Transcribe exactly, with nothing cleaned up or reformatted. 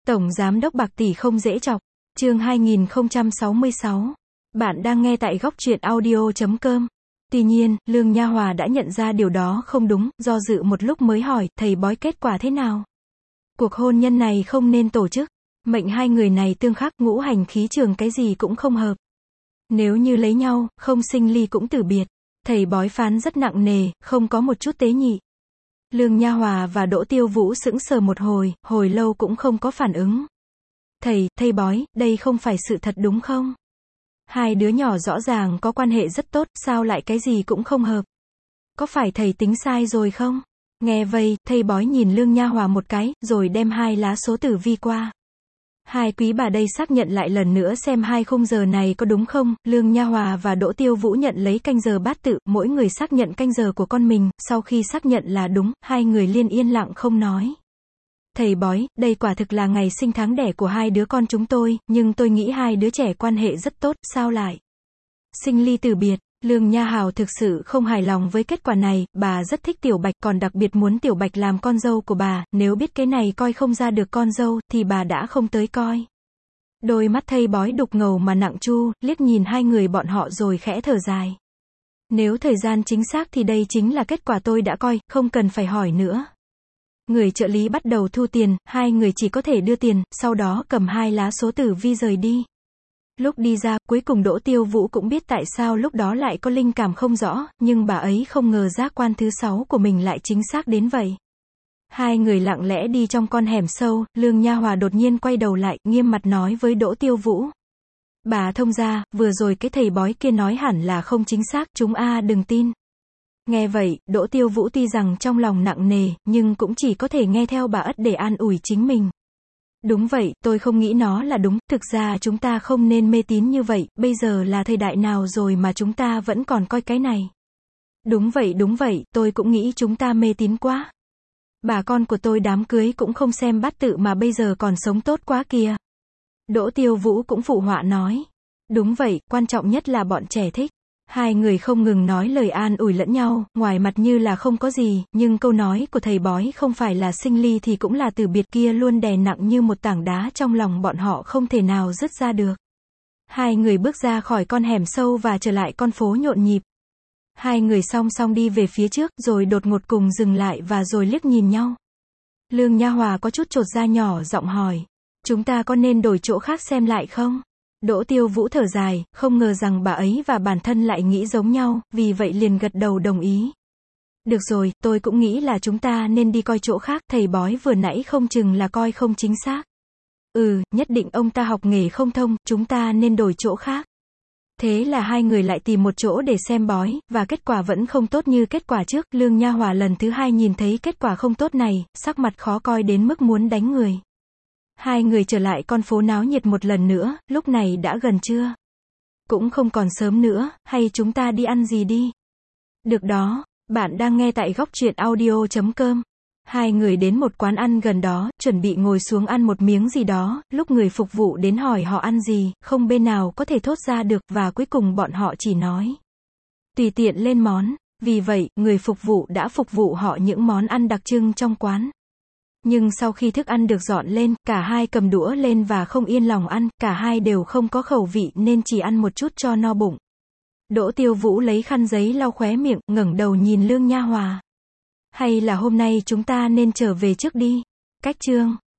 Tổng Giám đốc bạc tỷ không dễ chọc. Chương hai nghìn không trăm sáu mươi sáu. Bạn đang nghe tại góc truyện audio chấm com. Tuy nhiên, Lương Nha Hòa đã nhận ra điều đó không đúng, do dự một lúc mới hỏi, thầy bói kết quả thế nào? Cuộc hôn nhân này không nên tổ chức. Mệnh hai người này tương khắc, ngũ hành khí trường cái gì cũng không hợp. Nếu như lấy nhau, không sinh ly cũng tử biệt. Thầy bói phán rất nặng nề, không có một chút tế nhị. Lương Nha Hòa và Đỗ Tiêu Vũ sững sờ một hồi, hồi lâu cũng không có phản ứng. Thầy, thầy bói, đây không phải sự thật đúng không? Hai đứa nhỏ rõ ràng có quan hệ rất tốt, sao lại cái gì cũng không hợp? Có phải thầy tính sai rồi không? Nghe vậy, thầy bói nhìn Lương Nha Hòa một cái, rồi đem hai lá số tử vi qua. Hai quý bà đây xác nhận lại lần nữa xem hai khung giờ này có đúng không. Lương Nha Hòa và Đỗ Tiêu Vũ nhận lấy canh giờ bát tự, mỗi người xác nhận canh giờ của con mình. Sau khi xác nhận là đúng, hai người liên yên lặng không nói. Thầy bói, đây quả thực là ngày sinh tháng đẻ của hai đứa con chúng tôi, nhưng tôi nghĩ hai đứa trẻ quan hệ rất tốt, sao lại sinh ly tử biệt? Lương Nha Hào thực sự không hài lòng với kết quả này, bà rất thích Tiểu Bạch, còn đặc biệt muốn Tiểu Bạch làm con dâu của bà, nếu biết cái này coi không ra được con dâu, thì bà đã không tới coi. Đôi mắt thầy bói đục ngầu mà nặng chu, liếc nhìn hai người bọn họ rồi khẽ thở dài. Nếu thời gian chính xác thì đây chính là kết quả tôi đã coi, không cần phải hỏi nữa. Người trợ lý bắt đầu thu tiền, hai người chỉ có thể đưa tiền, sau đó cầm hai lá số tử vi rời đi. Lúc đi ra, cuối cùng Đỗ Tiêu Vũ cũng biết tại sao lúc đó lại có linh cảm không rõ, nhưng bà ấy không ngờ giác quan thứ sáu của mình lại chính xác đến vậy. Hai người lặng lẽ đi trong con hẻm sâu, Lương Nha Hòa đột nhiên quay đầu lại, nghiêm mặt nói với Đỗ Tiêu Vũ. Bà thông gia, vừa rồi cái thầy bói kia nói hẳn là không chính xác, chúng a đừng tin. Nghe vậy, Đỗ Tiêu Vũ tuy rằng trong lòng nặng nề, nhưng cũng chỉ có thể nghe theo bà ất để an ủi chính mình. Đúng vậy, tôi không nghĩ nó là đúng, thực ra chúng ta không nên mê tín như vậy, bây giờ là thời đại nào rồi mà chúng ta vẫn còn coi cái này. Đúng vậy đúng vậy, tôi cũng nghĩ chúng ta mê tín quá. Bà con của tôi đám cưới cũng không xem bát tự mà bây giờ còn sống tốt quá kìa. Đỗ Tiêu Vũ cũng phụ họa nói. Đúng vậy, quan trọng nhất là bọn trẻ thích. Hai người không ngừng nói lời an ủi lẫn nhau, ngoài mặt như là không có gì, nhưng câu nói của thầy bói không phải là sinh ly thì cũng là từ biệt kia luôn đè nặng như một tảng đá trong lòng bọn họ không thể nào dứt ra được. Hai người bước ra khỏi con hẻm sâu và trở lại con phố nhộn nhịp. Hai người song song đi về phía trước, rồi đột ngột cùng dừng lại và rồi liếc nhìn nhau. Lương Nha Hòa có chút chột da nhỏ giọng hỏi. Chúng ta có nên đổi chỗ khác xem lại không? Đỗ Tiêu Vũ thở dài, không ngờ rằng bà ấy và bản thân lại nghĩ giống nhau, vì vậy liền gật đầu đồng ý. Được rồi, tôi cũng nghĩ là chúng ta nên đi coi chỗ khác, thầy bói vừa nãy không chừng là coi không chính xác. Ừ, nhất định ông ta học nghề không thông, chúng ta nên đổi chỗ khác. Thế là hai người lại tìm một chỗ để xem bói, và kết quả vẫn không tốt như kết quả trước. Lương Nha Hòa lần thứ hai nhìn thấy kết quả không tốt này, sắc mặt khó coi đến mức muốn đánh người. Hai người trở lại con phố náo nhiệt một lần nữa, lúc này đã gần trưa. Cũng không còn sớm nữa, hay chúng ta đi ăn gì đi? Được đó, bạn đang nghe tại góc truyện audio chấm com. Hai người đến một quán ăn gần đó, chuẩn bị ngồi xuống ăn một miếng gì đó, lúc người phục vụ đến hỏi họ ăn gì, không bên nào có thể thốt ra được, và cuối cùng bọn họ chỉ nói tùy tiện lên món. Vì vậy, người phục vụ đã phục vụ họ những món ăn đặc trưng trong quán. Nhưng sau khi thức ăn được dọn lên, cả hai cầm đũa lên và không yên lòng ăn, cả hai đều không có khẩu vị nên chỉ ăn một chút cho no bụng. Đỗ Tiêu Vũ lấy khăn giấy lau khóe miệng, ngẩng đầu nhìn Lương Nha Hòa. Hay là hôm nay chúng ta nên trở về trước đi? Cách chương